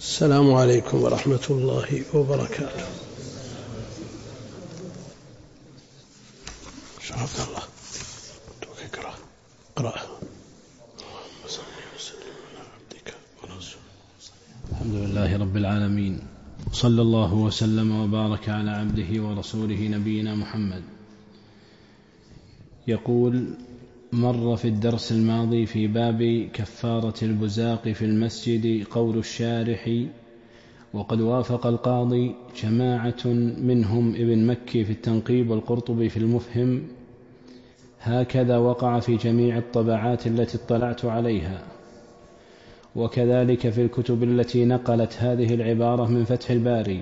السلام عليكم ورحمة الله وبركاته. شرف الله اقرأ. الحمد لله رب العالمين، صلى الله وسلم وبارك على عبده ورسوله نبينا محمد. يقول: مر في الدرس الماضي في باب كفارة البزاق في المسجد قول الشارح: وقد وافق القاضي جماعة منهم ابن مكي في التنقيب والقرطبي في المفهم، هكذا وقع في جميع الطبعات التي اطلعت عليها، وكذلك في الكتب التي نقلت هذه العبارة من فتح الباري،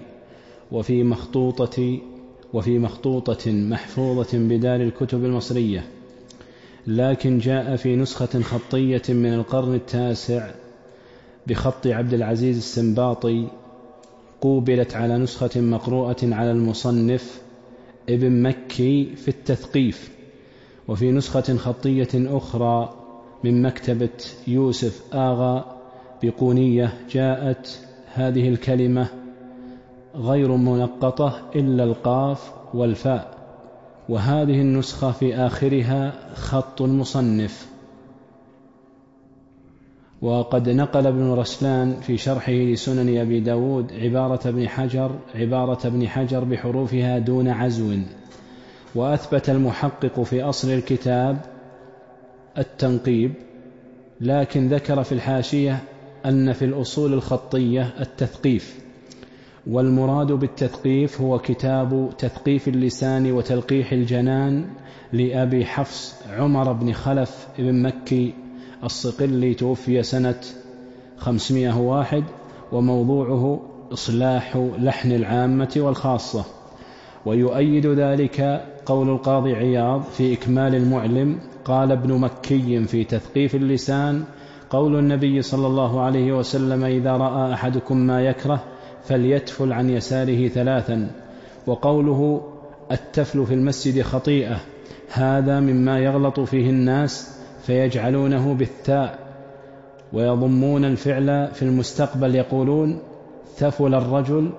وفي مخطوطة محفوظة بدار الكتب المصرية، لكن جاء في نسخة خطية من القرن التاسع بخط عبد العزيز السنباطي، قوبلت على نسخة مقروءة على المصنف ابن مكي في التثقيف، وفي نسخة خطية أخرى من مكتبة يوسف آغا بقونية جاءت هذه الكلمة غير منقطة إلا القاف والفاء، وهذه النسخة في آخرها خط المصنف. وقد نقل ابن رسلان في شرحه لسنن أبي داود عبارة ابن حجر بحروفها دون عزو، وأثبت المحقق في أصل الكتاب التنقيب، لكن ذكر في الحاشية أن في الأصول الخطية التثقيف، والمراد بالتثقيف هو كتاب تثقيف اللسان وتلقيح الجنان لأبي حفص عمر بن خلف بن مكي الصقلي، توفي سنة 501، وموضوعه إصلاح لحن العامة والخاصة. ويؤيد ذلك قول القاضي عياض في إكمال المعلم: قال ابن مكي في تثقيف اللسان: قول النبي صلى الله عليه وسلم: إذا رأى أحدكم ما يكره فليتفل عن يساره 3. وقوله: التفل في المسجد خطيئة، هذا مما يغلط فيه الناس فيجعلونه بالتاء ويضمون الفعل في المستقبل، يقولون: ثفل الرجل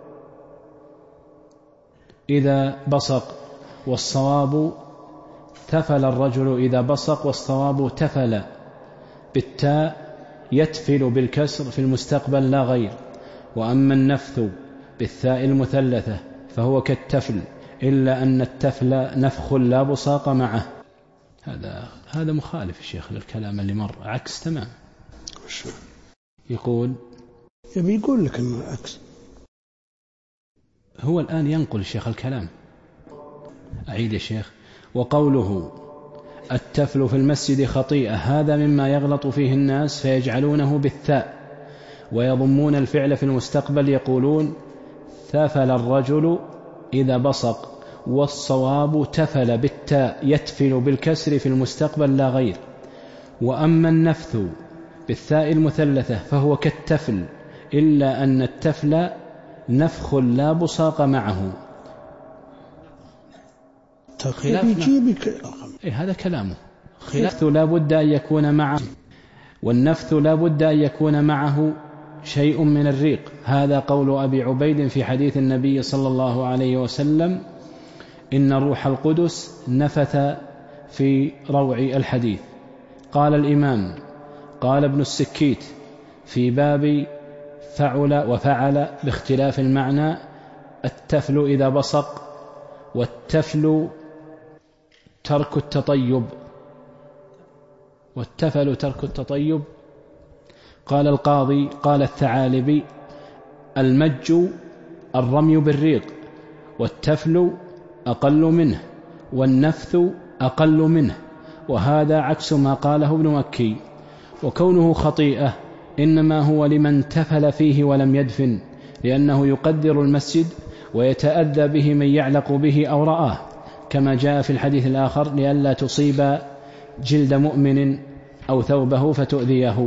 إذا بصق، والصواب ثفل الرجل إذا بصق، والصواب تفل بالتاء، يتفل بالكسر في المستقبل لا غير. وأما النفث بالثاء المثلثة فهو كالتفل، إلا أن التفل نفخ لا بصاق معه. هذا مخالف الشيخ للكلام اللي مر، عكس تمام. يقول لك أنه عكس، هو الآن ينقل الشيخ الكلام. أعيد يا شيخ: وقوله: التفل في المسجد خطيئة، هذا مما يغلط فيه الناس فيجعلونه بالثاء ويضمون الفعل في المستقبل، يقولون: ثفل الرجل إذا بصق، والصواب تفل بالتاء، يتفل بالكسر في المستقبل لا غير. وأما النفث بالثاء المثلثة فهو كالتفل، إلا أن التفل نفخ لا بصاق معه. هذا كلامه. خلاف لا بد أن يكون معه، والنفث لا بد أن يكون معه شيء من الريق. هذا قول أبي عبيد في حديث النبي صلى الله عليه وسلم: إن روح القدس نفث في روع الحديث. قال الإمام: قال ابن السكيت في باب فعل وفعل باختلاف المعنى: التفل إذا بصق، والتفل ترك التطيب، والتفل ترك التطيب. قال القاضي: قال الثعالبي: المج الرمي بالريق، والتفل أقل منه، والنفث أقل منه، وهذا عكس ما قاله ابن مكي. وكونه خطيئة إنما هو لمن تفل فيه ولم يدفن، لأنه يقدر المسجد ويتأذى به من يعلق به أو رآه، كما جاء في الحديث الآخر: لئلا تصيب جلد مؤمن أو ثوبه فتؤذيه.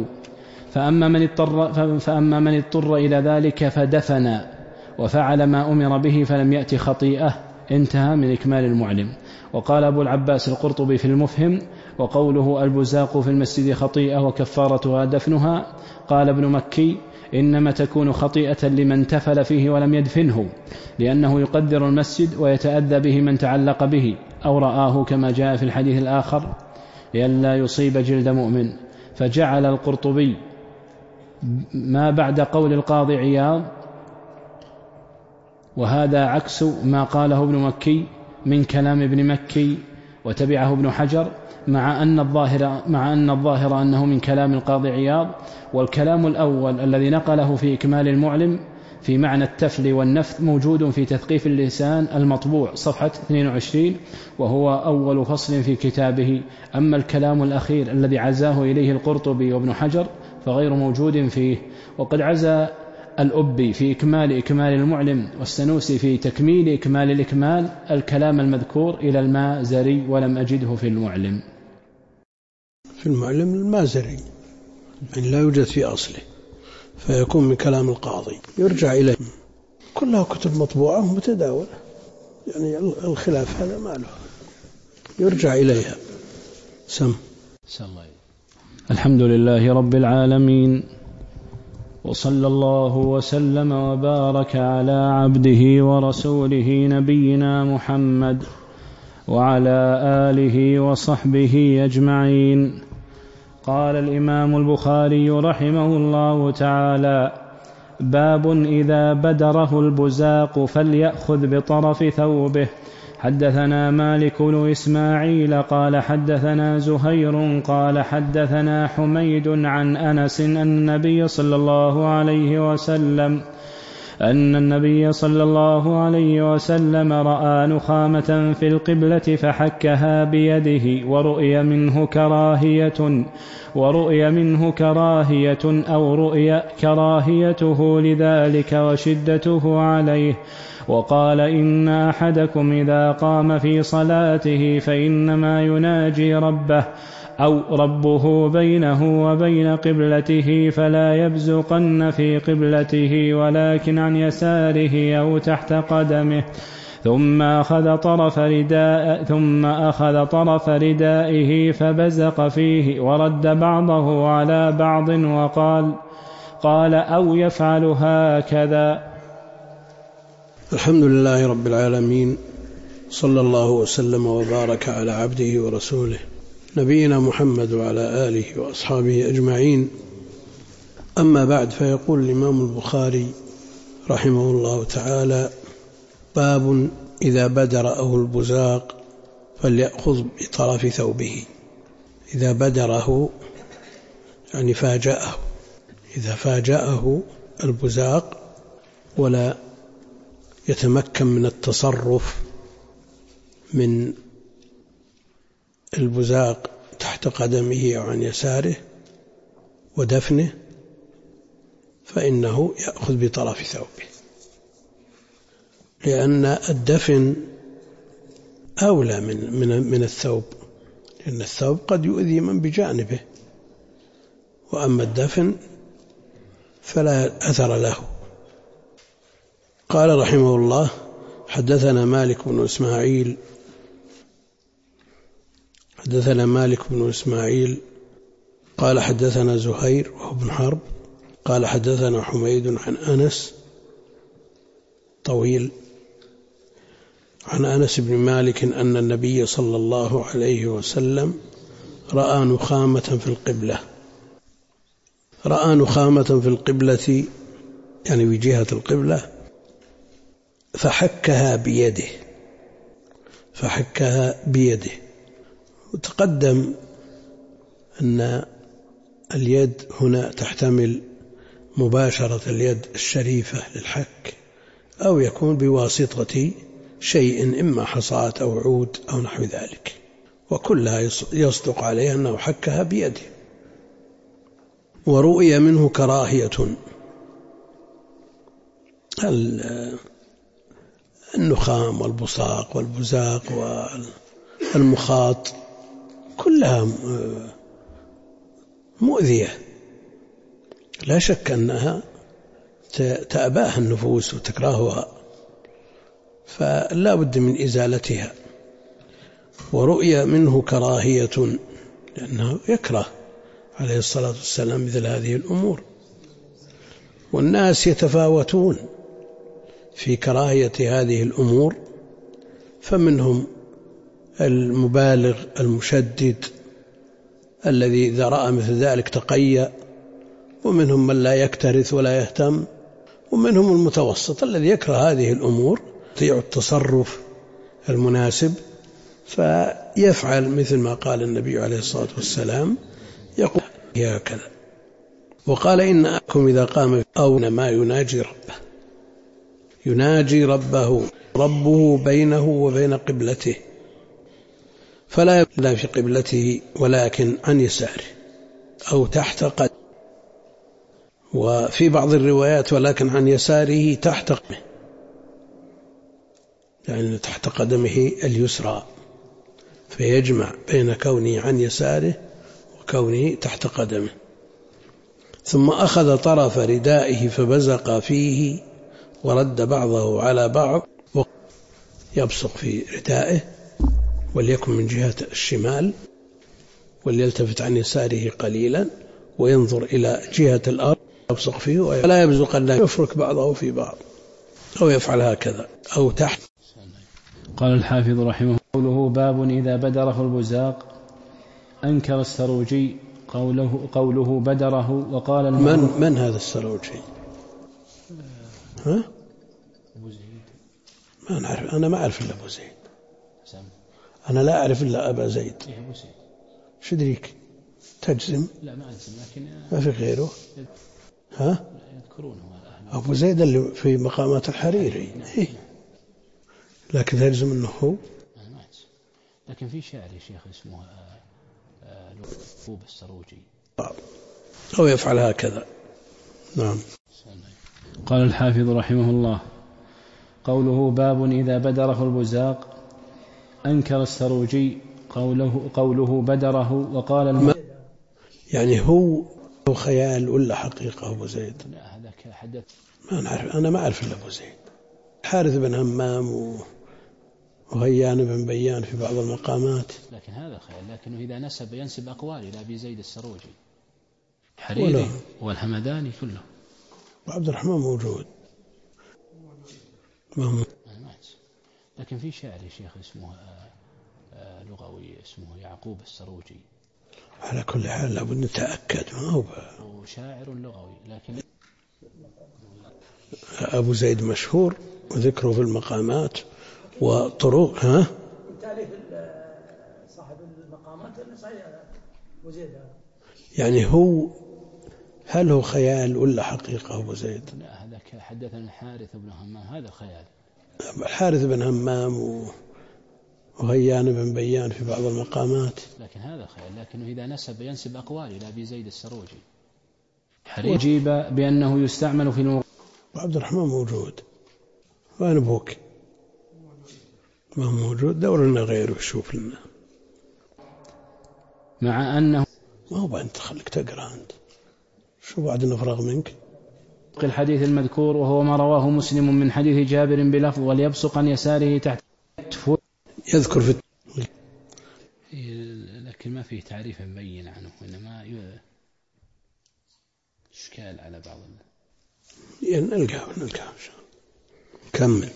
فأما من اضطر إلى ذلك فدفن وفعل ما أمر به فلم يأتي خطيئة. انتهى من إكمال المعلم. وقال أبو العباس القرطبي في المفهم: وقوله البزاق في المسجد خطيئة وكفارتها دفنها، قال ابن مكي: إنما تكون خطيئة لمن تفل فيه ولم يدفنه، لأنه يقدر المسجد ويتأذى به من تعلق به أو رآه كما جاء في الحديث الآخر لئلا يصيب جلد مؤمن. فجعل القرطبي ما بعد قول القاضي عياض، وهذا عكس ما قاله ابن مكي من كلام ابن مكي وتبعه ابن حجر، مع أن الظاهر أنه من كلام القاضي عياض. والكلام الأول الذي نقله في إكمال المعلم في معنى التفل والنفث موجود في تثقيف اللسان المطبوع صفحة 22، وهو أول فصل في كتابه. أما الكلام الأخير الذي عزاه إليه القرطبي وابن حجر فغير موجود فيه. وقد عزى الأبي في إكمال المعلم والسنوسي في تكميل إكمال الإكمال الكلام المذكور إلى المازري، ولم أجده في المعلم. في المعلم المازري يعني لا يوجد في أصله، فيكون من كلام القاضي يرجع إليه. كلها كتب مطبوعة متداولة، يعني الخلاف هذا ما له، يرجع إليها. الحمد لله رب العالمين، وصلى الله وسلم وبارك على عبده ورسوله نبينا محمد وعلى آله وصحبه أجمعين. قال الإمام البخاري رحمه الله تعالى: باب إذا بدره البزاق فليأخذ بطرف ثوبه. حدثنا مالك بن إسماعيل قال حدثنا زهير قال حدثنا حميد عن أنس أن النبي صلى الله عليه وسلم رأى نخامة في القبلة فحكها بيده، ورؤي منه كراهية أو رؤي كراهيته لذلك وشدته عليه. وقال: إن أحدكم إذا قام في صلاته فإنما يناجي ربه أو ربه بينه وبين قبلته، فلا يبزقن في قبلته ولكن عن يساره أو تحت قدمه. ثم أخذ طرف ردائه فبزق فيه ورد بعضه على بعض، وقال: أو يفعل هكذا. الحمد لله رب العالمين، صلى الله وسلم وبارك على عبده ورسوله نبينا محمد وعلى آله وأصحابه أجمعين. أما بعد، فيقول الإمام البخاري رحمه الله تعالى: باب إذا بدره البزاق فليأخذ بطرف ثوبه. إذا بدره يعني فاجأه، إذا فاجأه البزاق ولا يتمكن من التصرف من البزاق تحت قدمه أو عن يساره ودفنه، فإنه يأخذ بطرف ثوبه، لأن الدفن أولى من الثوب، لأن الثوب قد يؤذي من بجانبه، وأما الدفن فلا أثر له. قال رحمه الله: حدثنا مالك بن إسماعيل قال حدثنا زهير وهو بن حرب قال حدثنا حميد عن أنس طويل عن أنس بن مالك أن النبي صلى الله عليه وسلم رأى نخامة في القبلة، يعني في جهة القبلة، فحكها بيده. وتقدم أن اليد هنا تحتمل مباشرة اليد الشريفة للحك، أو يكون بواسطة شيء إما حصاة أو عود أو نحو ذلك، وكلها يصدق عليها أنه حكها بيده. ورؤي منه كراهية، النخام والبصاق والبزاق والمخاط كلها مؤذية، لا شك أنها تأباها النفوس وتكرهها، فلا بد من إزالتها. ورؤي منه كراهية، لأنه يكره عليه الصلاة والسلام مثل هذه الأمور. والناس يتفاوتون في كراهية هذه الأمور، فمنهم المبالغ المشدد الذي إذا رأى مثل ذلك تقيأ، ومنهم من لا يكترث ولا يهتم، ومنهم المتوسط الذي يكره هذه الأمور يطيع التصرف المناسب فيفعل مثل ما قال النبي عليه الصلاة والسلام، يقول هكذا. وقال إنكم إذا قام أو ما يناجي ربه بينه وبين قبلته، فلا يبدأ في قبلته ولكن عن يساره أو تحت قدمه، وفي بعض الروايات ولكن عن يساره تحت قدمه، يعني تحت قدمه اليسرى، فيجمع بين كونه عن يساره وكونه تحت قدمه. ثم أخذ طرف ردائه فبزق فيه ورد بعضه على بعض، يبصق في ردائه وليكن من جهة الشمال، وليلتفت عن يساره قليلا وينظر إلى جهة الأرض يبصق فيه، ولا يبزق أن يفرك بعضه في بعض أو يفعل هكذا أو تحت. قال الحافظ رحمه قوله باب إذا بدره البزاق. أنكر السروجي قوله بدره، وقال من هذا السروجي؟ ها؟ أبو زيد. ما نعرف، أنا ما أعرف إلا أبو زيد، أنا لا أعرف إلا أبا زيد. أبو زيد شدريك تجزم؟ لا ما أجزم، لكن ما في غيره. ها؟ يذكرونه أبو زيد اللي في مقامات الحريري. إيه؟ لكن تجزم أنه هو؟ ما أجزم، لكن في شاعر يا شيخ اسمه لؤلؤ السروجي أو يفعل هكذا. نعم. قال الحافظ رحمه الله قوله باب إذا بدره البزاق. أنكر السروجي قوله بدره، وقال يعني هو خيال ولا حقيقة أبو زيد؟ لا هذا حدث، ما نعرف، أنا ما أعرف إلا أبو زيد. حارث بن همام وغيان بن بيان في بعض المقامات، لكن هذا خيال، لكنه إذا ينسب أقوال إلى أبي زيد السروجي حريري والهمداني كله. وعبد الرحمن موجود، لكن في شاعر يا شيخ اسمه لغوي اسمه يعقوب السروجي. على كل حال لابد نتأكد، ما هو شاعر لغوي. لكن أبو زيد مشهور وذكره في المقامات وطرق. ها؟ تأليف صاحب المقامات صحيح أبو زيد. يعني هل هو خيال ولا حقيقة أبو زيد؟ لا هذا حدثنا الحارث بن همام، هذا خيال. الحارث بن همام وغيان بن بيان في بعض المقامات، لكن هذا خيال، لكنه إذا ينسب أقوال إلى أبي زيد السروجي حريري. أجيب بأنه يستعمل في وعبد الرحمن موجود. وين أبوك؟ ما هو موجود، دور لنا غيره شوف لنا. مع أنه ما هو أنت خليك تقرأ أنت، شو بعد نفرغ منك. الحديث المذكور وهو ما رواه مسلم من حديث جابر بلفظ وليبصق عن يساره تحت يذكر في لكن ما فيه تعريف مبين عنه، إنما إشكال على بعض نلقاه إن شاء الله. كمل.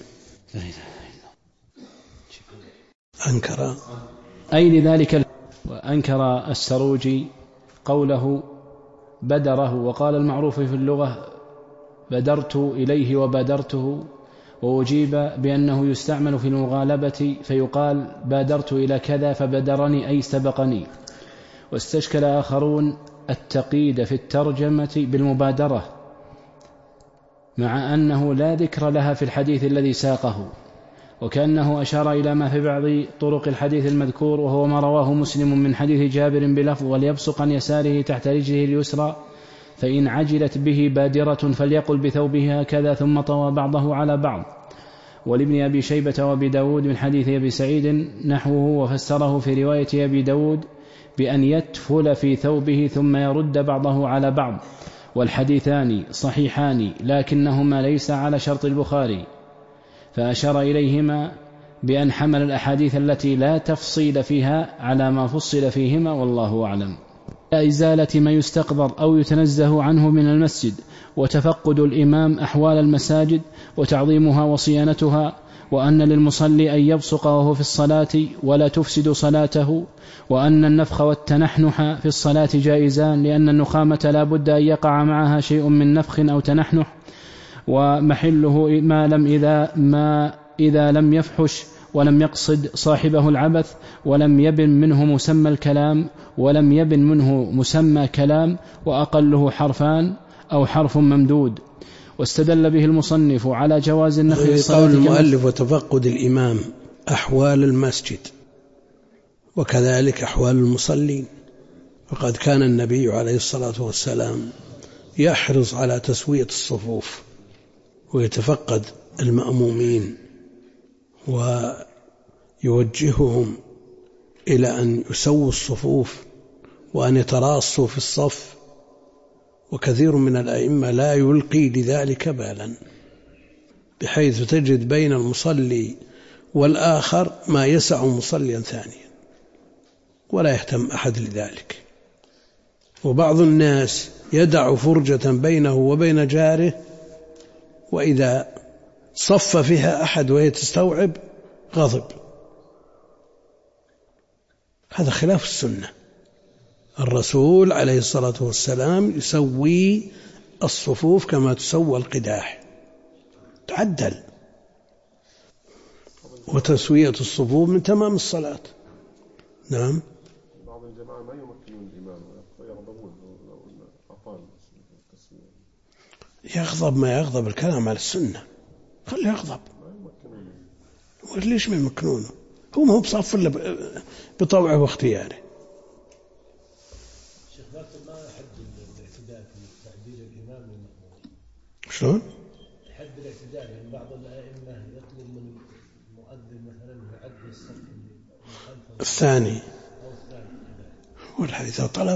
أنكر أي لذلك وأنكر السروجي قوله بدره، وقال المعروف في اللغة بدرت إليه وبادرته، وأجيب بأنه يستعمل في المغالبة فيقال بادرت إلى كذا فبدرني أي سبقني. واستشكل آخرون التقييد في الترجمة بالمبادرة مع أنه لا ذكر لها في الحديث الذي ساقه، وكأنه أشار إلى ما في بعض طرق الحديث المذكور وهو ما رواه مسلم من حديث جابر بلفظ وليبصق عن يساره تحت رجله اليسرى، فإن عجلت به بادرة فليقل بثوبه هكذا ثم طوى بعضه على بعض. ولابن أبي شيبة وأبي داود من حديث أبي سعيد نحوه، وفسره في رواية أبي داود بأن يتفل في ثوبه ثم يرد بعضه على بعض، والحديثان صحيحان لكنهما ليس على شرط البخاري، فأشار إليهما بأن حمل الأحاديث التي لا تفصيل فيها على ما فصل فيهما، والله أعلم. إزالة ما يستقذر أو يتنزه عنه من المسجد، وتفقد الإمام أحوال المساجد وتعظيمها وصيانتها، وأن للمصلي أن يبصق وهو في الصلاة ولا تفسد صلاته، وأن النفخ والتنحنح في الصلاة جائزان، لأن النخامة لا بد أن يقع معها شيء من نفخ أو تنحنح، ومحله ما إذا لم يفحش ولم يقصد صاحبه العبث، ولم يبن منه مسمى كلام، وأقله حرفان أو حرف ممدود. واستدل به المصنف على جواز النخ في الصلاة. قول المؤلف وتفقد الإمام أحوال المسجد وكذلك أحوال المصلين، وقد كان النبي عليه الصلاة والسلام يحرص على تسوية الصفوف ويتفقد المأمومين ويوجههم إلى أن يسووا الصفوف وأن يتراصوا في الصف، وكثير من الأئمة لا يلقي لذلك بالا، بحيث تجد بين المصلي والآخر ما يسع مصليا ثانيا ولا يهتم أحد لذلك. وبعض الناس يدع فرجة بينه وبين جاره، وإذا صف فيها أحد وهي تستوعب غضب. هذا خلاف السنة. الرسول عليه الصلاة والسلام يسوي الصفوف كما تسوى القداح، تعدل. وتسوية الصفوف من تمام الصلاة. نعم. بعض الجماعة ما يمكنون الإمام ويغضبون لو أطال التسوية. يغضب ما يغضب، الكلام على السنة، خليه يغضب. وليش ما يمكنونه؟ هو ما هو بصف إلا بطوعه واختياره. شيخ ما حد الاعتدال في تعديل الإمام والمأموم؟ شلون؟ حد الاعتدال، يعني بعض الأئمة يطلب من المؤذن مثلا يعدل الصف الثاني، والحديث طلب.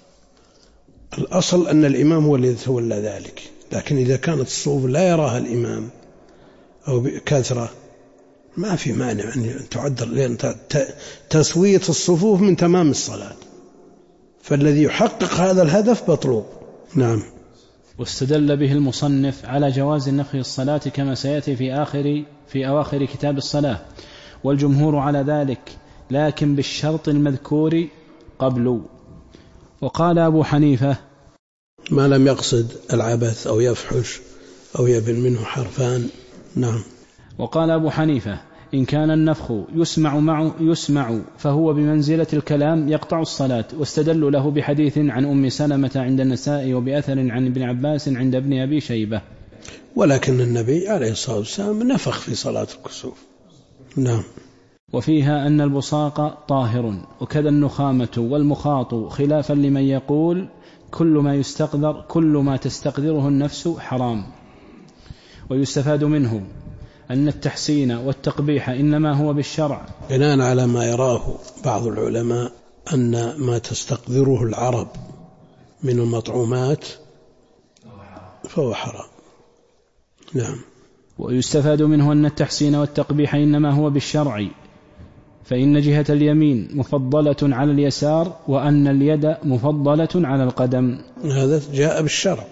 الأصل أن الإمام هو الذي يتولى ذلك، لكن إذا كانت الصفوف لا يراها الإمام أو بكثرة ما في مانع أن تعدل، لأن تسوية الصفوف من تمام الصلاة، فالذي يحقق هذا الهدف مطلوب. نعم. واستدل به المصنف على جواز النفخ الصلاة كما سيأتي في أواخر كتاب الصلاة، والجمهور على ذلك، لكن بالشرط المذكور قبل. وقال أبو حنيفة: ما لم يقصد العبث أو يفحش أو يبن منه حرفان. نعم. وقال أبو حنيفة: إن كان النفخ يسمع فهو بمنزلة الكلام يقطع الصلاة، واستدلوا له بحديث عن أم سلمة عند النساء وبأثر عن ابن عباس عند ابن أبي شيبة. ولكن النبي عليه الصلاة والسلام نفخ في صلاة الكسوف. نعم. وفيها أن البصاق طاهر، وكذا النخامة والمخاط، خلافا لمن يقول كل ما تستقدره النفس حرام. ويستفاد منه أن التحسين والتقبيح إنما هو بالشرع، بناء على ما يراه بعض العلماء أن ما تستقدره العرب من المطعومات فهو حرام. نعم. ويستفاد منه أن التحسين والتقبيح إنما هو بالشرع، فإن جهة اليمين مفضلة على اليسار، وأن اليد مفضلة على القدم. هذا جاء بالشرع،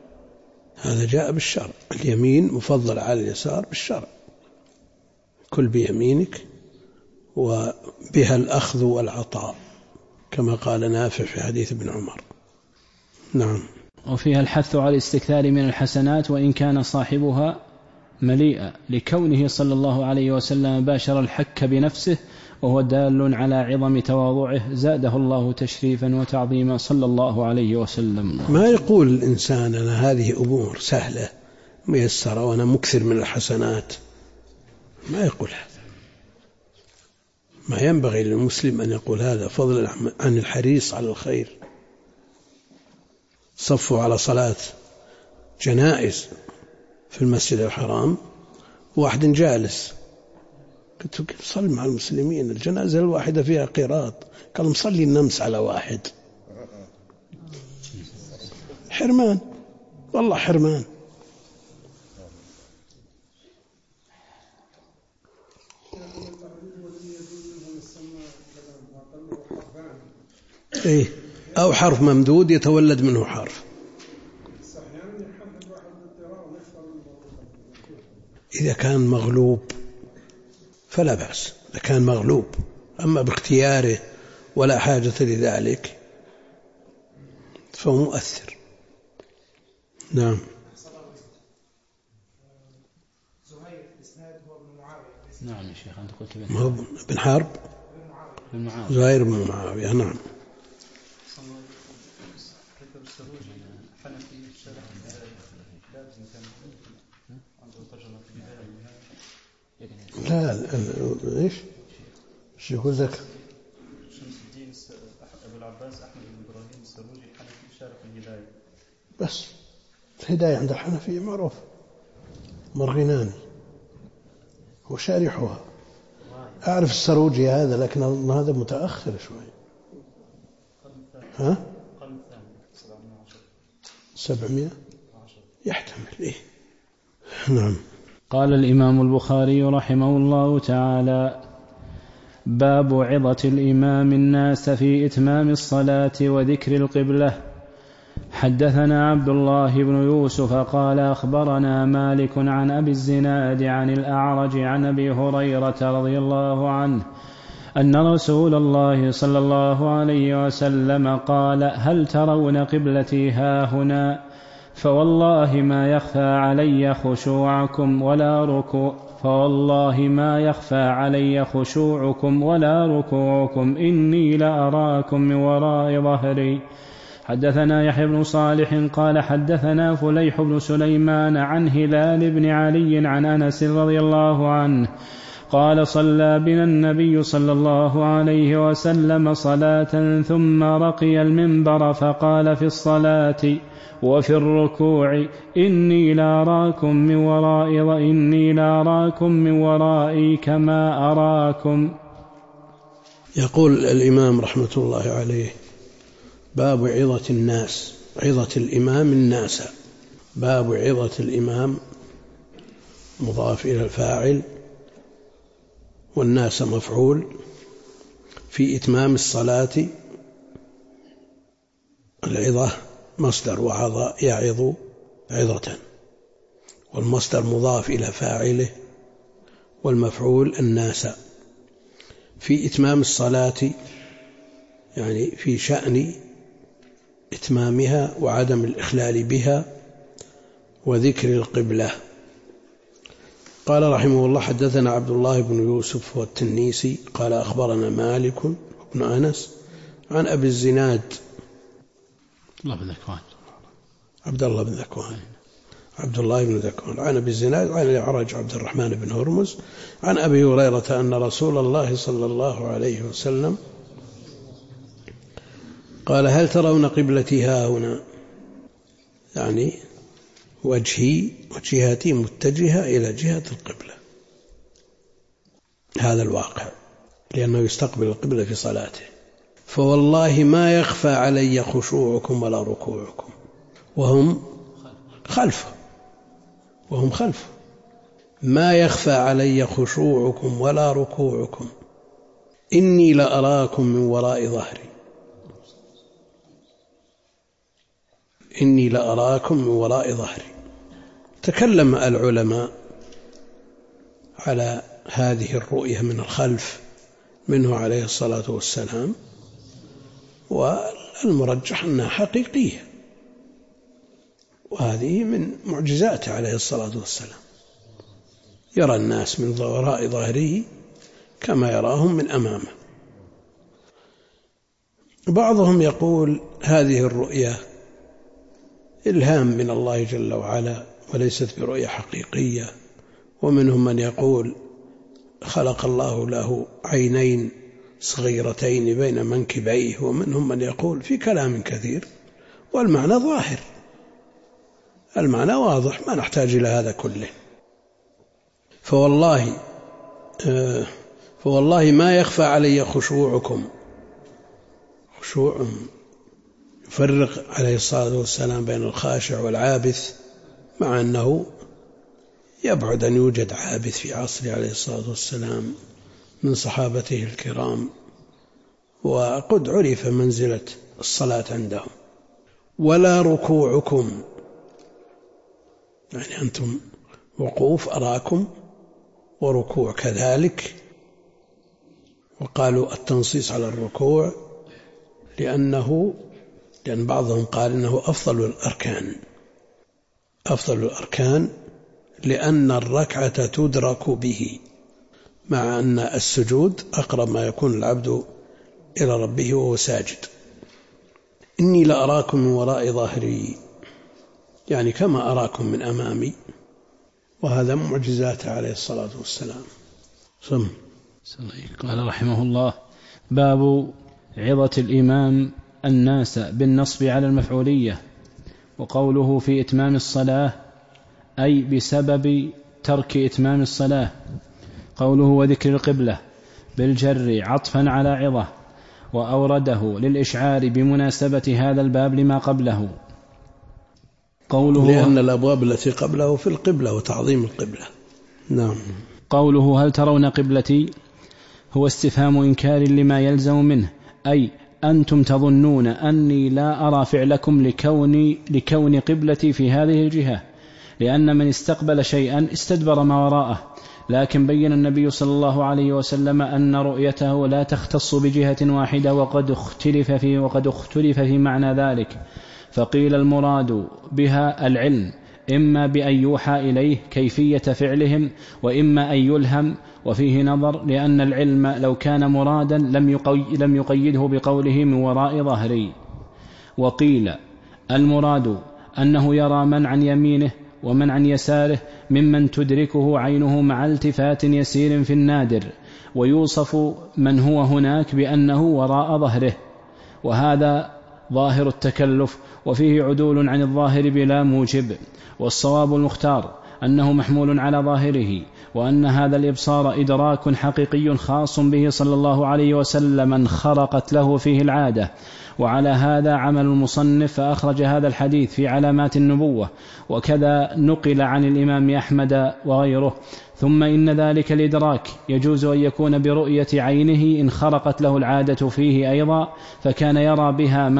اليمين مفضل على اليسار بالشرع. كل بيمينك وبها الأخذ والعطاء كما قال نافع في حديث ابن عمر. نعم. وفيها الحث على الاستكثار من الحسنات وإن كان صاحبها مليئا، لكونه صلى الله عليه وسلم باشر الحك بنفسه، وهو دال على عظم تواضعه، زاده الله تشريفا وتعظيما صلى الله عليه وسلم. ما يقول الإنسان أنا هذه أمور سهلة ميسرة وأنا مكثر من الحسنات، ما يقول هذا. ما ينبغي للمسلم أن يقول هذا، فضلا عن الحريص على الخير. صفوا على صلاة جنائز في المسجد الحرام، واحد جالس، قلت له صل مع المسلمين، الجنازة الواحدة فيها قيراط، قال مصلي النمس على واحد. حرمان، والله حرمان. إيه أو حرف ممدود يتولد منه حرف. إذا كان مغلوب فلا بأس، إذا كان مغلوب، أما باختياره ولا حاجة لذلك فهو مؤثر. نعم. نعم يا شيخ، أنت قلت بن حرب زهير بن معاوية. نعم. لا إيش يقول ذاك؟ شمس الدين أبو العباس أحمد بن إبراهيم السروجي الحنفي شارح الهداية. بس الهداية عند الحنفية معروف، مرغناني هو شارحها. أعرف السروجي هذا، لكن هذا متأخر شوي. ها؟ 700 يحتمل. إيه. نعم. قال الإمام البخاري رحمه الله تعالى: باب عظة الإمام الناس في إتمام الصلاة وذكر القبلة. حدثنا عبد الله بن يوسف قال أخبرنا مالك عن أبي الزناد عن الأعرج عن أبي هريرة رضي الله عنه أن رسول الله صلى الله عليه وسلم قال: هل ترون قبلتي هاهنا؟ فوالله ما يخفى علي خشوعكم ولا ركوعكم إني لأراكم من وراء ظهري. حدثنا يحيى بن صالح قال حدثنا فليح بن سليمان عن هلال بن علي عن أنس رضي الله عنه قال: صلى بنا النبي صلى الله عليه وسلم صلاة ثم رقي المنبر فقال في الصلاة وفي الركوع: إني لأراكم من ورائي كما أراكم. يقول الإمام رحمة الله عليه: باب عظة الناس، عظة الإمام الناس. باب عظة الإمام مضاف إلى الفاعل، والناس مفعول، في إتمام الصلاة. العظة مصدر وعظ يعظ عظة، والمصدر مضاف إلى فاعله، والمفعول الناس. في إتمام الصلاة يعني في شأن إتمامها وعدم الإخلال بها، وذكر القبلة. قال رحمه الله: حدثنا عبد الله بن يوسف والتنيسي قال أخبرنا مالك بن أنس عن أبي الزناد عبد الله بن ذكوان عن أبي الزناد عن الأعرج عبد الرحمن بن هرمز عن أبي هريرة أن رسول الله صلى الله عليه وسلم قال: هل ترون قبلتي هاهنا؟ يعني وجهتي متجهة إلى جهة القبلة. هذا الواقع، لأنه يستقبل القبلة في صلاته. فوالله ما يخفى علي خشوعكم ولا ركوعكم، وهم خلفه. ما يخفى علي خشوعكم ولا ركوعكم إني لأراكم من وراء ظهري. تكلم العلماء على هذه الرؤية من الخلف منه عليه الصلاة والسلام، والمرجح أنها حقيقية، وهذه من معجزاته عليه الصلاة والسلام. يرى الناس من وراء ظهره كما يراهم من أمامه. بعضهم يقول هذه الرؤية إلهام من الله جل وعلا وليست برؤية حقيقية، ومنهم من يقول خلق الله له عينين صغيرتين بين منكبيه، ومنهم من يقول في كلام كثير، والمعنى ظاهر، المعنى واضح، ما نحتاج إلى هذا كله. فوالله ما يخفى علي خشوعكم. خشوع يفرق عليه الصلاة والسلام بين الخاشع والعابث، مع أنه يبعد أن يوجد عابث في عصره عليه الصلاة والسلام من صحابته الكرام، وقد عرف منزلة الصلاة عندهم. ولا ركوعكم، يعني أنتم وقوف أراكم وركوع كذلك. وقالوا التنصيص على الركوع لأن بعضهم قال إنه أفضل الأركان لأن الركعة تدرك به، مع أن السجود أقرب ما يكون العبد إلى ربه وهو ساجد. إني لأراكم من وراء ظهري، يعني كما أراكم من أمامي. وهذا معجزاته عليه الصلاة والسلام. قال رحمه الله: باب عظة الإمام الناس بالنصب على المفعولية. وقوله في إتمام الصلاة أي بسبب ترك إتمام الصلاة. قوله وذكر القبلة بالجر عطفا على عظة، وأورده للإشعار بمناسبة هذا الباب لما قبله. قوله لأن الأبواب التي قبله في القبلة وتعظيم القبلة. نعم. قوله هل ترون قبلتي هو استفهام إنكار لما يلزم منه، أي أنتم تظنون أني لا أرى فعلكم لكون قبلتي في هذه الجهة، لأن من استقبل شيئا استدبر ما وراءه. لكن بين النبي صلى الله عليه وسلم أن رؤيته لا تختص بجهة واحدة، وقد اختلف في معنى ذلك. فقيل المراد بها العلم، إما بأن يوحى إليه كيفية فعلهم، وإما أن يلهم. وفيه نظر، لأن العلم لو كان مرادا لم يقيده بقوله من وراء ظهري. وقيل المراد أنه يرى من عن يمينه ومن عن يساره ممن تدركه عينه مع التفات يسير في النادر، ويوصف من هو هناك بأنه وراء ظهره. وهذا ظاهر التكلف، وفيه عدول عن الظاهر بلا موجب. والصواب المختار أنه محمول على ظاهره، وأن هذا الإبصار إدراك حقيقي خاص به صلى الله عليه وسلم انخرقت له فيه العادة. وعلى هذا عمل المصنف، فأخرج هذا الحديث في علامات النبوة، وكذا نقل عن الإمام أحمد وغيره. ثم إن ذلك الإدراك يجوز أن يكون برؤية عينه انخرقت له العادة فيه أيضا، فكان يرى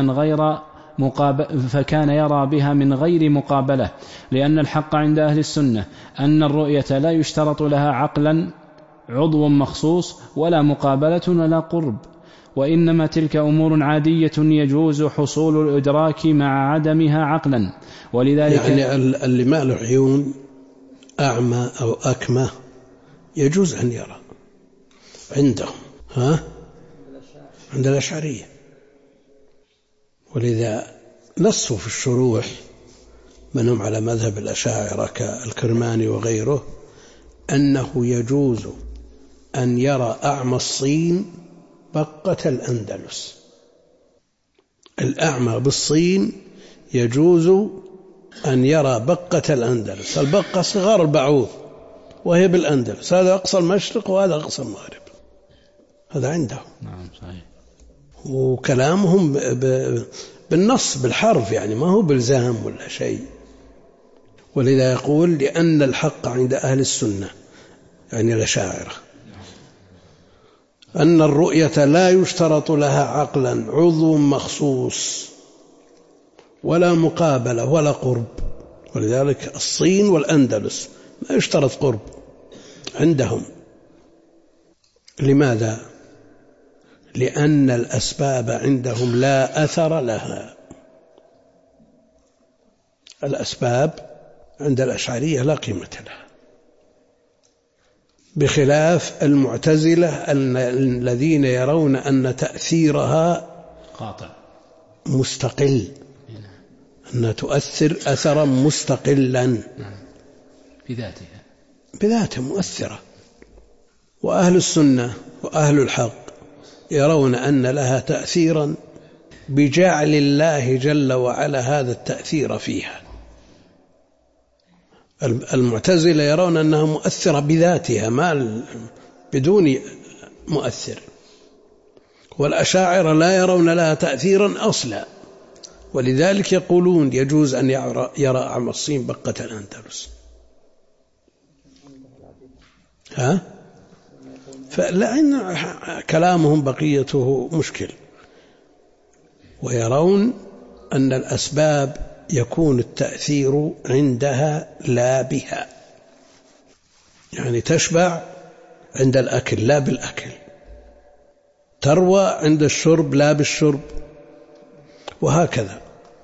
بها من غير مقابلة، لأن الحق عند أهل السنة أن الرؤية لا يشترط لها عقلا عضو مخصوص، ولا مقابلة ولا قرب، وإنما تلك أمور عادية يجوز حصول الإدراك مع عدمها عقلا. ولذلك يعني اللي ما له عيون أعمى أو أكمة يجوز أن يرى عندهم، عند الأشعرية. ولذا نصوا في الشروح منهم على مذهب الأشاعرة كالكرماني وغيره أنه يجوز أن يرى أعمى الصين بقة الأندلس. الأعمى بالصين يجوز أن يرى بقة الأندلس. البقة صغار البعوض وهي بالأندلس، هذا أقصى المشرق وهذا أقصى المغرب، هذا عندهم. نعم صحيح. وكلامهم بالنص بالحرف، يعني ما هو بالزام ولا شيء. ولذا يقول لأن الحق عند أهل السنة يعني الأشاعرة أن الرؤية لا يشترط لها عقلا عضو مخصوص ولا مقابلة ولا قرب. ولذلك الصين والأندلس ما يشترط قرب عندهم. لماذا؟ لأن الأسباب عندهم لا أثر لها. الأسباب عند الأشعرية لا قيمة لها، بخلاف المعتزلة الذين يرون أن تأثيرها قاطع مستقل، أنها تؤثر أثرا مستقلا بذاتها مؤثرة. وأهل السنة وأهل الحق يرون أن لها تأثيرا بجعل الله جل وعلا هذا التأثير فيها. المعتزلة يرون أنها مؤثرة بذاتها ما بدون مؤثر، والأشاعرة لا يرون لها تأثيرا أصلا. ولذلك يقولون يجوز أن يرى أعمى الصين بقة الأندلس. فلأن كلامهم بقيته مشكل. ويرون أن الأسباب يكون التأثير عندها لا بها، يعني تشبع عند الأكل لا بالأكل، تروى عند الشرب لا بالشرب، وهكذا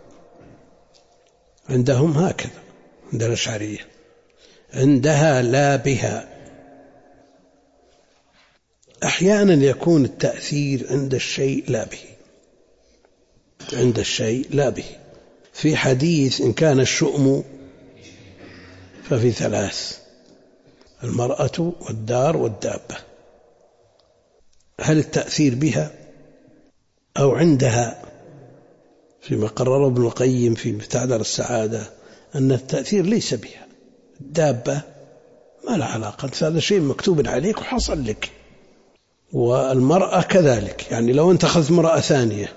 عندهم، هكذا عند الأشعرية عندها لا بها. أحيانا يكون التأثير عند الشيء لا به، عند الشيء لا به. في حديث إن كان الشؤم ففي ثلاث: المرأة والدار والدابة. هل التأثير بها أو عندها؟ فيما قرره ابن القيم في مفتاح دار السعادة أن التأثير ليس بها. الدابة ما لها علاقة، هذا شيء مكتوب عليك وحصل لك. والمرأة كذلك، يعني لو أنت أخذت امرأة ثانية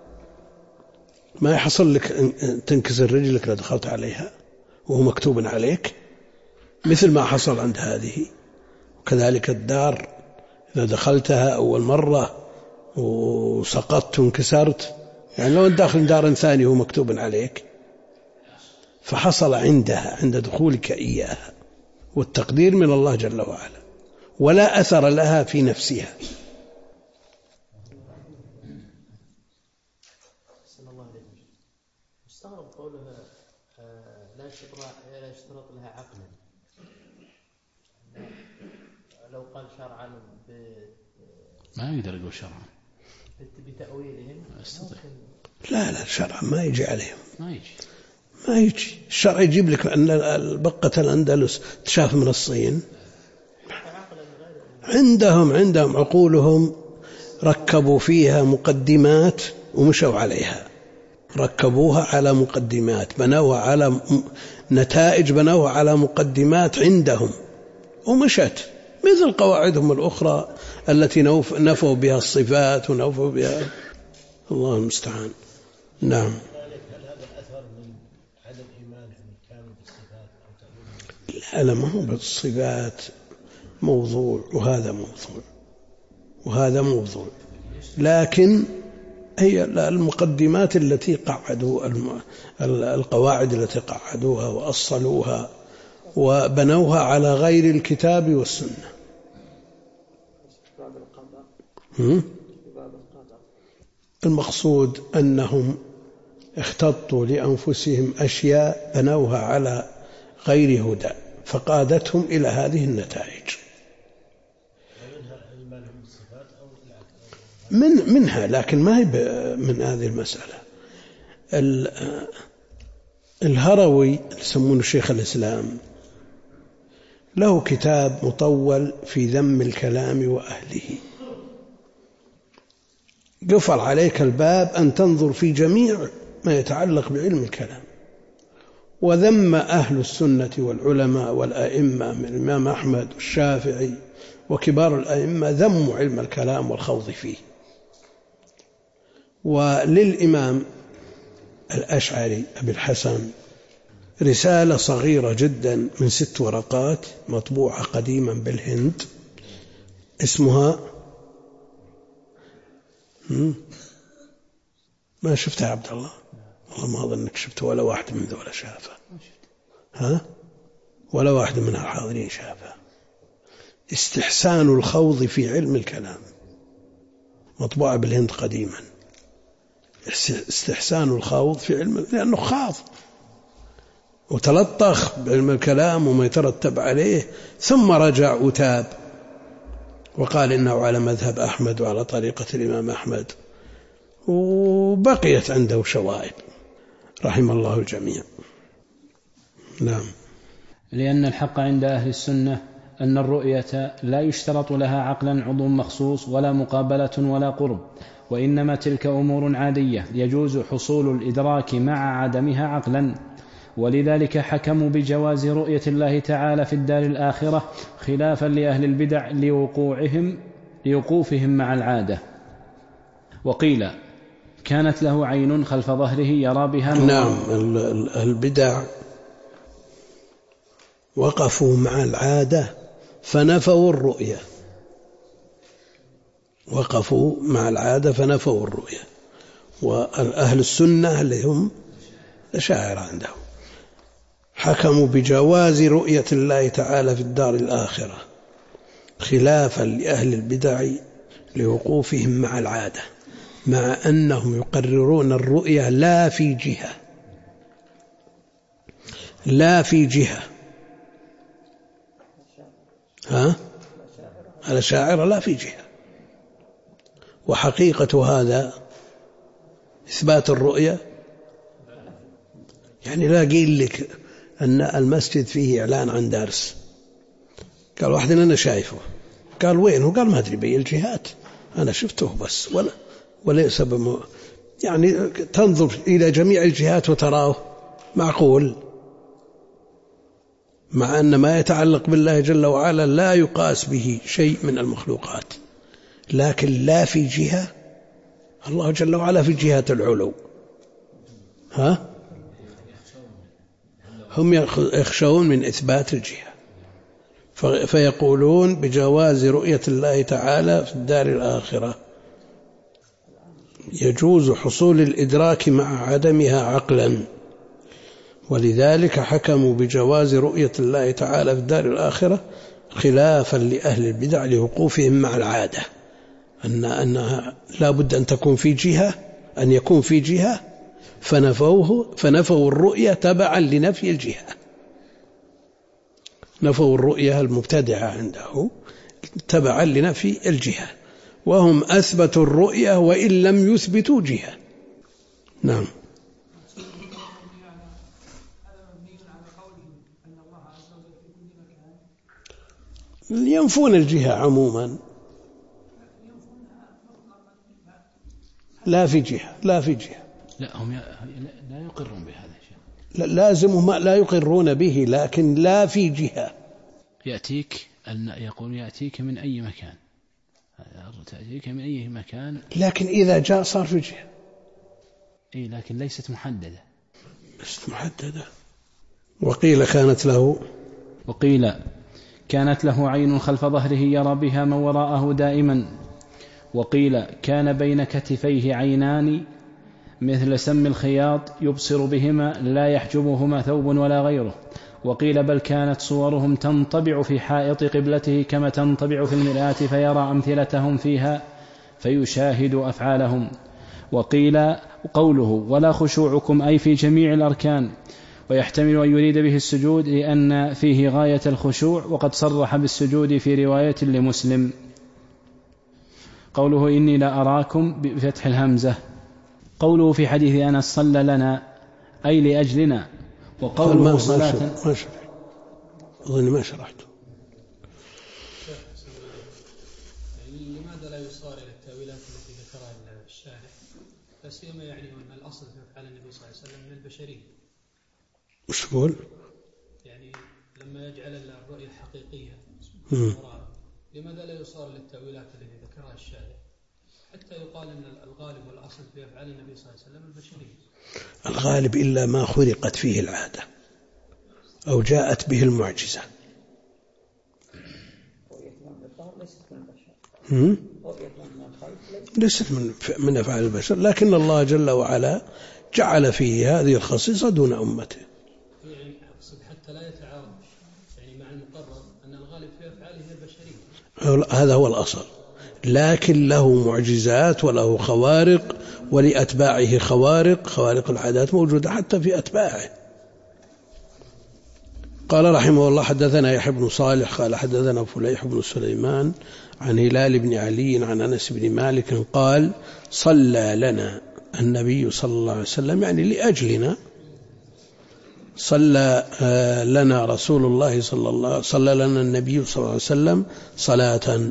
ما يحصل لك تنكسر رجلك لو دخلت عليها وهو مكتوب عليك، مثل ما حصل عند هذه. وكذلك الدار إذا دخلتها أول مرة وسقطت وانكسرت، يعني لو أنت داخل دار ثانية وهو مكتوب عليك فحصل عندها عند دخولك إياها، والتقدير من الله جل وعلا، ولا أثر لها في نفسها. استغرب قولها لا يشترط لها عقلا. لو قال شرعا ما يقدر يقول شرعا بتأويلهم لا شرعا ما يجي عليهم، ما يجي. الشرع يجيب لك أن البقة الأندلس تشاف من الصين. عندهم عقولهم ركبوا فيها مقدمات ومشوا عليها، ركبوها على مقدمات، بنوها على نتائج، بنوها على مقدمات عندهم ومشت، مثل قواعدهم الأخرى التي نفوا بها الصفات ونفوا بها. الله المستعان. نعم. هل هذا أثر من عدم إيمانهم كانوا بالصفات أو تأويلهم؟ لا ما هو بالصفات موضوع وهذا موضوع، لكن هي المقدمات التي قعدوا، القواعد التي قعدوها وأصلوها وبنوها على غير الكتاب والسنة. المقصود أنهم اختطوا لأنفسهم أشياء بنوها على غير هدى فقادتهم إلى هذه النتائج. منها، لكن ما هي من هذه المسألة. الهروي يسمونه شيخ الإسلام له كتاب مطول في ذم الكلام وأهله. قفل عليك الباب أن تنظر في جميع ما يتعلق بعلم الكلام، وذم أهل السنة والعلماء والأئمة من الإمام أحمد والشافعي وكبار الأئمة ذموا علم الكلام والخوض فيه. وللإمام الأشعري أبي الحسن رسالة صغيرة جدا من 6 ورقات مطبوعة قديما بالهند اسمها ما شفتها يا عبد الله؟ والله ما أظنك شفت ولا واحد من ذولا شافها. ولا واحد من الحاضرين شافها. استحسان الخوض في علم الكلام، مطبوعة بالهند قديما. استحسان الخوض في علم، لأنه خاض وتلطخ بعلم الكلام وما يترتب عليه، ثم رجع وتاب وقال إنه على مذهب أحمد وعلى طريقة الإمام أحمد، وبقيت عنده شوائب رحم الله الجميع. نعم. لأن الحق عند أهل السنة أن الرؤية لا يشترط لها عقلا عضو مخصوص ولا مقابلة ولا قرب، وإنما تلك أمور عادية يجوز حصول الإدراك مع عدمها عقلا، ولذلك حكموا بجواز رؤية الله تعالى في الدار الآخرة خلافا لأهل البدع لوقوفهم مع العادة. وقيل كانت له عين خلف ظهره يرى بها. نعم. البدع وقفوا مع العادة فنفوا الرؤية، وقفوا مع العادة فنفوا الرؤية، وأهل السنة اللي هم الأشاعرة عندهم حكموا بجواز رؤية الله تعالى في الدار الآخرة خلافا لأهل البدع لوقوفهم مع العادة، مع أنهم يقررون الرؤية لا في جهة الأشاعرة لا في جهة. وحقيقة هذا إثبات الرؤية، يعني لا قيل لك أن المسجد فيه إعلان عن درس، قال واحد أنا شايفه، قال وينه؟ قال ما أدري بأي الجهات، أنا شفته بس ولا سبب، يعني تنظر إلى جميع الجهات وتراه معقول، مع أن ما يتعلق بالله جل وعلا لا يقاس به شيء من المخلوقات، لكن لا في جهة. الله جل وعلا في جهة العلو، هم يخشون من إثبات الجهة، فيقولون بجواز رؤية الله تعالى في الدار الآخرة، يجوز حصول الإدراك مع عدمها عقلا، ولذلك حكموا بجواز رؤية الله تعالى في الدار الآخرة خلافا لأهل البدع لوقوفهم مع العادة، أنها لا بد أن تكون في جهة، أن يكون في جهة، فنفوا الرؤية تبعا لنفي الجهة، نفوا الرؤية المبتدعة عنده تبعا لنفي الجهة، وهم أثبتوا الرؤية وإن لم يثبتوا جهة. نعم. ينفون الجهة عموما، لا في جهة لا هم لا يقرون بهذا الشيء، لازم لا يقرون به، لكن لا في جهة. يقول يأتيك من أي مكان، تأتيك من أي مكان، لكن إذا جاء صار في جهة، لكن ليست محددة. وقيل كانت له عين خلف ظهره يرى بها من وراءه دائما، وقيل كان بين كتفيه عينان مثل سم الخياط يبصر بهما لا يحجبهما ثوب ولا غيره، وقيل بل كانت صورهم تنطبع في حائط قبلته كما تنطبع في المرآة فيرى أمثلتهم فيها فيشاهد أفعالهم. وقيل قوله ولا خشوعكم أي في جميع الأركان، ويحتمل أن يريد به السجود لأن فيه غاية الخشوع، وقد صرح بالسجود في رواية لمسلم. قوله إني لا أراكم بفتح الهمزة. قوله في حديث أنس صلى لنا أي لأجلنا، وقوله صلاة أظن ما شرحته. لماذا لا يصار إلى التأويلات التي ذكرها الشارح، لا سيما يعني أن الأصل في أفعال النبي صلى الله عليه وسلم من البشرية؟ وش تقول؟ يعني لما يجعل الرؤية حقيقية لماذا لا يصار للتأويلات التي ذكرها الشارع حتى يقال أن الغالب والأصل في أفعال النبي صلى الله عليه وسلم البشرية؟ الغالب إلا ما خرقت فيه العادة أو جاءت به المعجزة. ليست من أفعال البشر، لكن الله جل وعلا جعل فيه هذه الخصيصة دون أمته. يعني أقصد حتى لا يتعارض يعني مع المقرر أن الغالب في أفعاله البشرية، هذا هو الأصل، لكن له معجزات وله خوارق، ولأتباعه خوارق العادات موجودة حتى في أتباعه. قال رحمه الله حدثنا يحيى بن صالح قال حدثنا فليح بن سليمان عن هلال بن علي عن أنس بن مالك قال صلى لنا النبي صلى الله عليه وسلم، يعني لأجلنا، صلى لنا رسول الله صلى لنا النبي صلى الله عليه وسلم صلاة،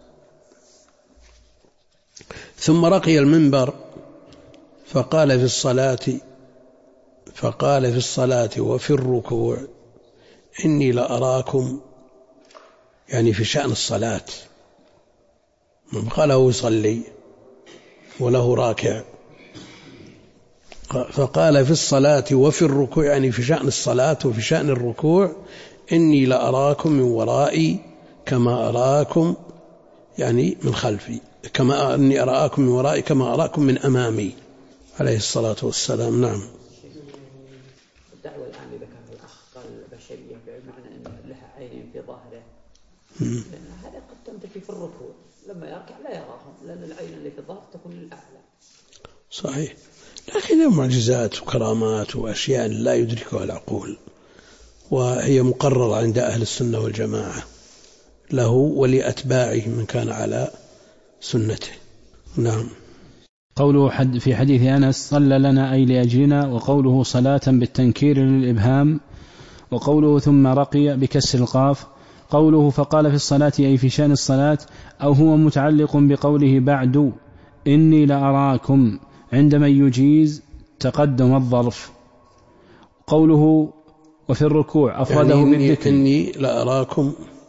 ثم رقي المنبر فقال في الصلاة وفي الركوع إني لأراكم، يعني في شأن الصلاة، من قاله يصلي وله راكع، فقال في الصلاة وفي الركوع، يعني في شأن الصلاة وفي شأن الركوع إني لأراكم من ورائي كما أراكم، يعني من خلفي، كما أني أراكم من ورائي كما أراكم من أمامي. عليه الصلاة والسلام. نعم. الدعوة الآن اللي ذكرها الأخ قال البشرية بمعنى أن لها عينين في ظاهره، هذا قد تنتفي في الركوع لما يركع لا يراهم لأن العين اللي في الظهر تكون للأعلى. صحيح، لكن معجزات وكرامات وأشياء لا يدركها العقول، وهي مقررة عند أهل السنة والجماعة له ولأتباعه من كان على سنته. نعم. قوله في حديث أنس صلى لنا أي لأجلنا، وقوله صلاة بالتنكير للإبهام، وقوله ثم رقي بكسر القاف. قوله فقال في الصلاة أي في شأن الصلاة، أو هو متعلق بقوله بعد إني لأراكم عندما يجيز تقدم الظرف. قوله وفي الركوع أفرده يعني بالذكر إني لأراكم،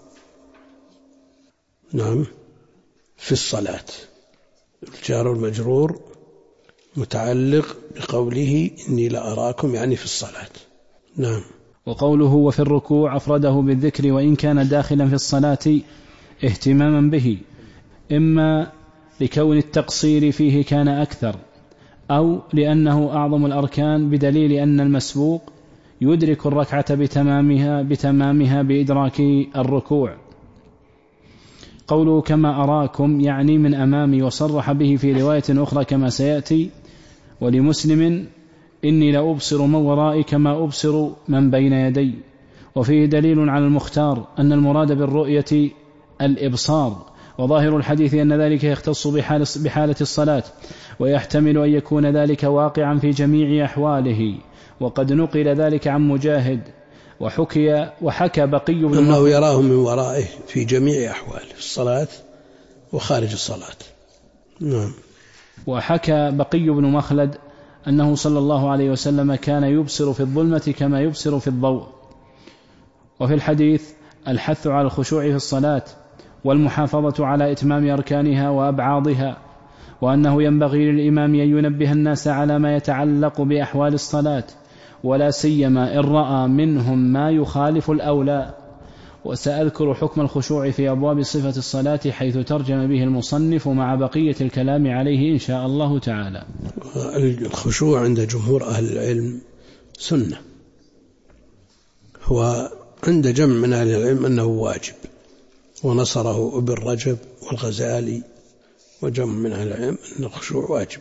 نعم، في الصلاة، الجار المجرور متعلق بقوله إني لأراكم يعني في الصلاة. نعم. وقوله وفي الركوع أفرده بالذكر وإن كان داخلا في الصلاة اهتماما به، إما لكون التقصير فيه كان أكثر، أو لأنه أعظم الأركان، بدليل أن المسبوق يدرك الركعة بتمامها بإدراك الركوع. قوله كما أراكم يعني من أمامي، وصرح به في رواية أخرى كما سيأتي. ولمسلم إني لأبصر من ورائي كما أبصر من بين يدي. وفيه دليل على المختار أن المراد بالرؤية الإبصار، وظاهر الحديث أن ذلك يختص بحالة الصلاة، ويحتمل أن يكون ذلك واقعا في جميع أحواله، وقد نقل ذلك عن مجاهد وحكى بقي بن أنه يراه من ورائه في جميع أحواله، في الصلاة وخارج الصلاة. نعم. وحكى بقي بن مخلد أنه صلى الله عليه وسلم كان يبصر في الظلمة كما يبصر في الضوء. وفي الحديث الحث على الخشوع في الصلاة والمحافظة على إتمام أركانها وأبعاضها، وأنه ينبغي للإمام أن ينبه الناس على ما يتعلق بأحوال الصلاة، ولا سيما إن رأى منهم ما يخالف الأولى. وسأذكر حكم الخشوع في أبواب صفة الصلاة حيث ترجم به المصنف مع بقية الكلام عليه إن شاء الله تعالى. الخشوع عند جمهور أهل العلم سنة، هو عند جمع من أهل العلم أنه واجب، ونصره ابن رجب والغزالي وجمع من أهل العلم أن الخشوع واجب،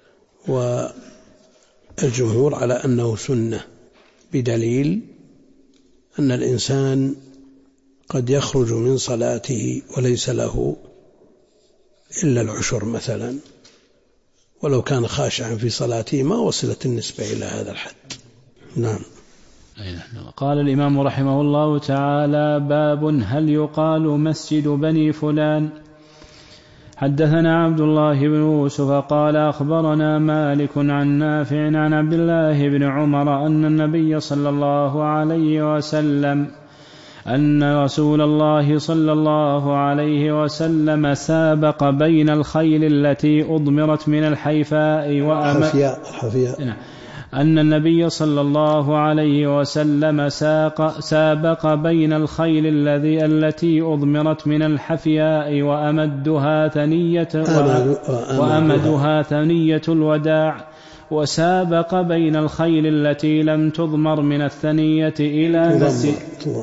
والجمهور على أنه سنة، بدليل أن الإنسان قد يخرج من صلاته وليس له إلا العشر مثلا، ولو كان خاشعا في صلاته ما وصلت النسبة إلى هذا الحد. نعم. قال الإمام رحمه الله تعالى: باب هل يقال مسجد بني فلان. حدثنا عبد الله بن يوسف قال أخبرنا مالك عن نافع عن عبد الله بن عمر أن النبي صلى الله عليه وسلم أن رسول الله صلى الله عليه وسلم سابق بين الخيل التي أضمرت من الحيفاء أن النبي صلى الله عليه وسلم سابق بين الخيل التي أضمرت من الحفياء وأمدها ثنية الوداع، وسابق بين الخيل التي لم تضمر من الثنية إلى مسجد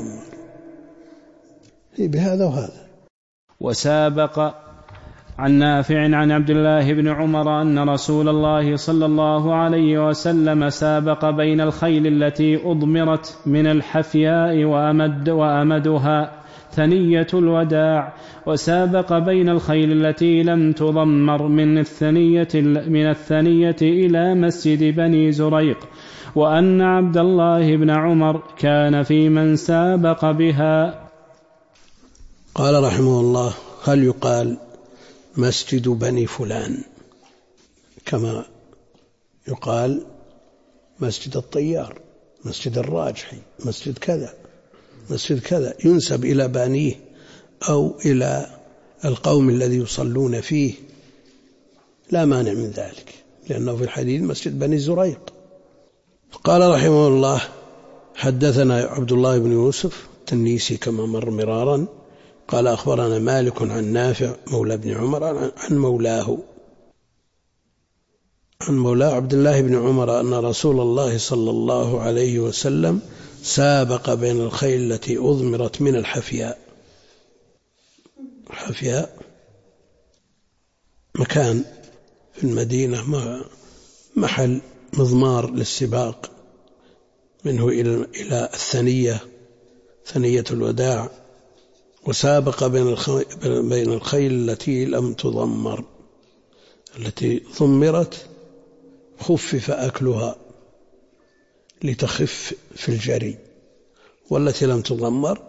بهذا وهذا. وسابق عن نافع عن عبد الله بن عمر أن رسول الله صلى الله عليه وسلم سابق بين الخيل التي أضمرت من الحفياء وأمدها ثنية الوداع، وسابق بين الخيل التي لم تضمر من الثنية إلى مسجد بني زريق، وأن عبد الله بن عمر كان في من سابق بها. قال رحمه الله: هل يقال مسجد بني فلان كما يقال مسجد الطيار، مسجد الراجحي، مسجد كذا، مسجد كذا، ينسب إلى بانيه أو إلى القوم الذي يصلون فيه، لا مانع من ذلك، لأنه في الحديث مسجد بني زريق. قال رحمه الله: حدثنا عبد الله بن يوسف التنيسي كما مر مرارا قال أخبرنا مالك عن نافع مولى ابن عمر عن مولاه عن مولاه عبد الله بن عمر أن رسول الله صلى الله عليه وسلم سابق بين الخيل التي أضمرت من الحفياء. حفياء مكان في المدينة محل مضمار للسباق، منه إلى الثنية، ثنية الوداع. وسابق بين الخيل التي لم تضمر، التي ضمرت خفف أكلها لتخف في الجري، والتي لم تضمر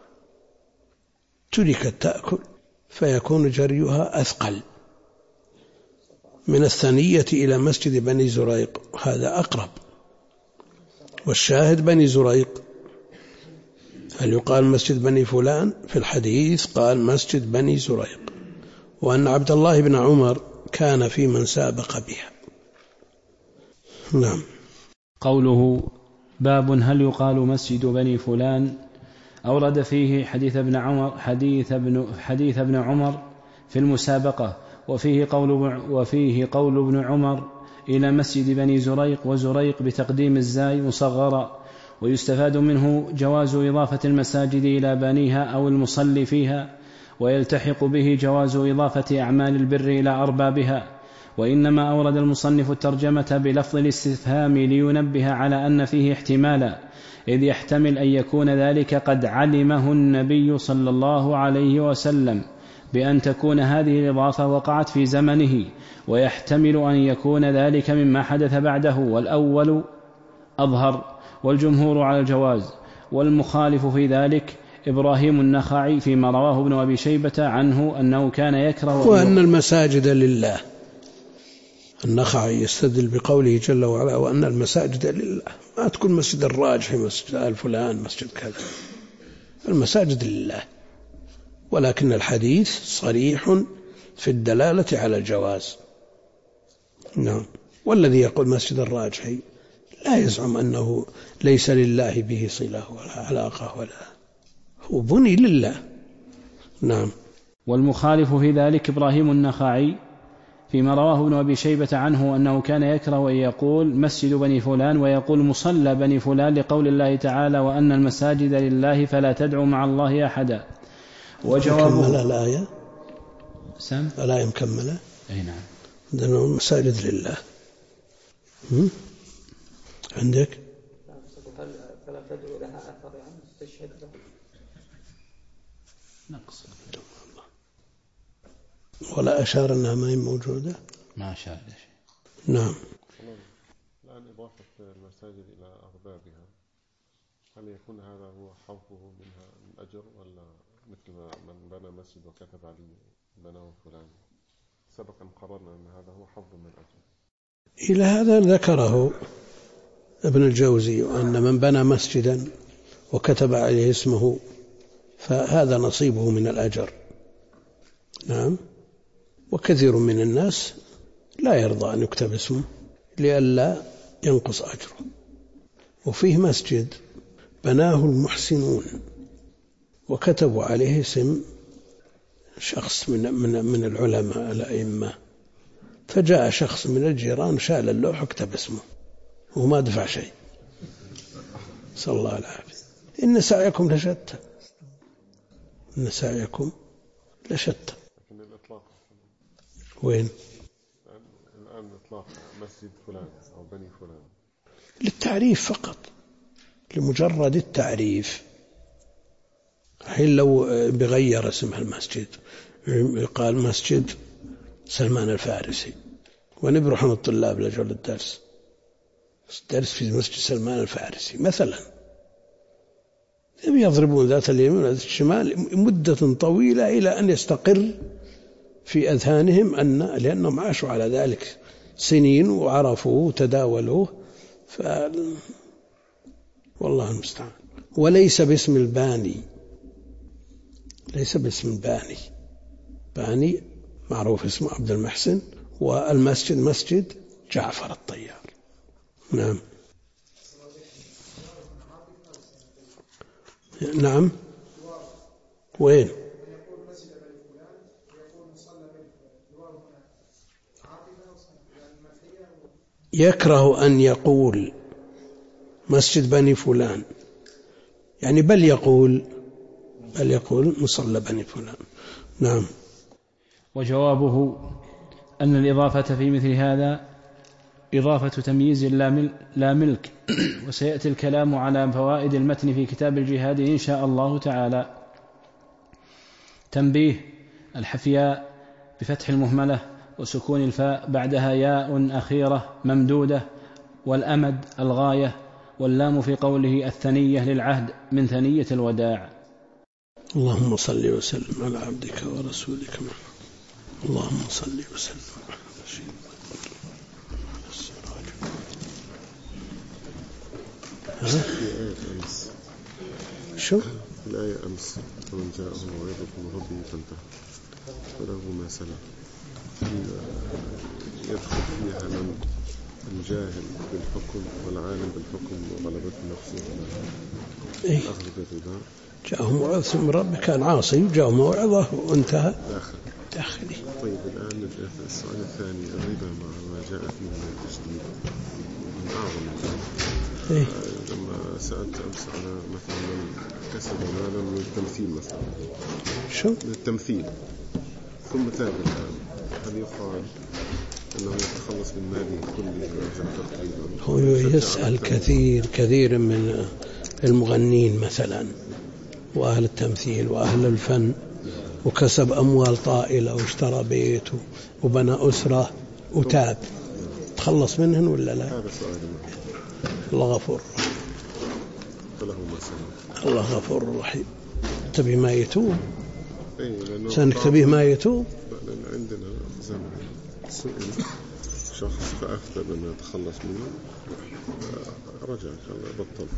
تركت تأكل فيكون جريها أثقل. من الثنية إلى مسجد بني زريق هذا أقرب، والشاهد بني زريق. هل يقال مسجد بني فلان؟ في الحديث قال مسجد بني زريق، وأن عبد الله بن عمر كان في من سابق بها. نعم. قوله باب هل يقال مسجد بني فلان، أورد فيه حديث ابن عمر في المسابقة، وفيه قول ابن عمر إلى مسجد بني زريق، وزريق بتقديم الزاي مصغرا. ويستفاد منه جواز إضافة المساجد إلى بانيها أو المصلي فيها، ويلتحق به جواز إضافة أعمال البر إلى أربابها. وإنما أورد المصنف الترجمة بلفظ الاستفهام لينبه على أن فيه احتمالا، إذ يحتمل أن يكون ذلك قد علمه النبي صلى الله عليه وسلم بأن تكون هذه الإضافة وقعت في زمنه، ويحتمل أن يكون ذلك مما حدث بعده، والأول أظهر، والجمهور على الجواز. والمخالف في ذلك إبراهيم النخعي فيما رواه ابن أبي شيبة عنه أنه كان يكره وأن المساجد لله. النخعي يستدل بقوله جل وعلا وأن المساجد لله، ما تكون مسجد الراجح، مسجد الفلان، مسجد كذا، المساجد لله. ولكن الحديث صريح في الدلالة على الجواز. نعم. والذي يقول مسجد الراجح لا يزعم أنه ليس لله به صلة ولا علاقة، ولا هو بني لله. نعم. والمخالف في ذلك إبراهيم النخعي فيما رواه ابن أبي شيبة عنه أنه كان يكره أن يقول مسجد بني فلان ويقول مصلى بني فلان، لقول الله تعالى وأن المساجد لله فلا تدعوا مع الله أحدا. وجوابه الآية سم الآية مكملة. أي نعم. عندنا المساجد لله. عندك فلا تدعوا لها أثر، يعني تشهد له نقص، ولا أشار أنها ما هي موجودة، ما أشار شيء. نعم. الآن إضافة المساجد إلى أربابها، هل يكون هذا هو حظه منها من أجر، ولا مثل ما من بنى مسجد وكتب عليه بناه فلان؟ سبقا قررنا أن هذا هو حظ من أجر. إلى هذا ذكره ابن الجوزي أن من بنى مسجدا وكتب عليه اسمه فهذا نصيبه من الأجر. نعم. وكثير من الناس لا يرضى أن يكتب اسمه لئلا ينقص أجره. وفيه مسجد بناه المحسنون وكتبوا عليه اسم شخص من العلماء الأئمة، فجاء شخص من الجيران شال اللوح وكتب اسمه وما دفع شيء، صلى الله العافية. إن سعيكم لشتى، إن سعيكم لشتى. لكن الإطلاق وين؟ الآن إطلاق مسجد فلان أو بني فلان للتعريف فقط، لمجرد التعريف. الحين لو بغير اسم المسجد، قال مسجد سلمان الفارسي، ونبرح من الطلاب لجل الدرس في مسجد سلمان الفارسي مثلا، يضربون ذات اليمين وذات الشمال مدة طويلة إلى أن يستقر في أذهانهم لأنهم عاشوا على ذلك سنين وعرفوه وتداولوه، والله المستعان. وليس باسم الباني، ليس باسم الباني، باني معروف اسمه عبد المحسن، والمسجد مسجد جعفر الطيار. نعم. نعم. وين؟ يكره أن يقول مسجد بني فلان، يعني بل يقول مصلى بني فلان. نعم. وجوابه أن الإضافة في مثل هذا إضافة تمييز لا ملك. وسيأتي الكلام على فوائد المتن في كتاب الجهاد إن شاء الله تعالى. تنبيه: الحفياء بفتح المهملة وسكون الفاء بعدها ياء أخيرة ممدودة، والأمد الغاية، واللام في قوله الثنية للعهد من ثنية الوداع. اللهم صل وسلم على عبدك ورسولك محمد. اللهم صل وسلم على شو؟ الآية أمس: ومن جاءه موعظة من ربه فانتهى فله ما سلف. يدخل فيها من الجاهل بالحكم والعالم بالحكم وغلبة نفسه الأخذ بالربا. جاءه موعظة من ربه، كان عاصي وجاءه موعظة وانتهى داخلي. طيب الآن السؤال الثاني: الربا مع ما جاءت من التشديد من أعظم الذنوب. لما سألت أمس على مثلا من كسب مالا من التمثيل مثلا، شو؟ من التمثيل ثم تاب الآن، هل يقال أنه يتخلص من ماله كله تقريبا؟ هو يسأل كثير من المغنين مثلا وأهل التمثيل وأهل الفن، وكسب أموال طائلة واشترى بيت وبنى أسرة وتاب، تخلص منهن ولا لا؟ هذا سؤال. الله غفور الله غفور رحيم. تبي ما يتوب؟ سأنك تبيه ما يتوب؟ لأن عندنا زمن سئل شخص فأفتى بأنه يتخلص منه، رجع بطل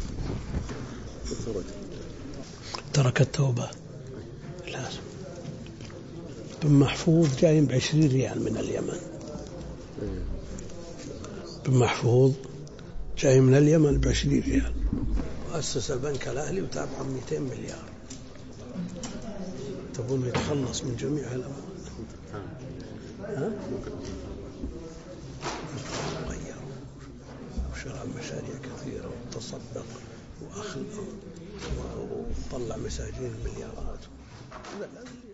ترك التوبة. لازم. بن محفوظ جاي ب20 ريال من اليمن. بن محفوظ جاي من اليمن ب20 ريال، وأسس البنك الأهلي وتابعه 200 مليار. تبون يتخلص من جميع الأموال؟ غير وشرع مشاريع كثيرة وتصدق وأخلق وطلع مساجين المليارات.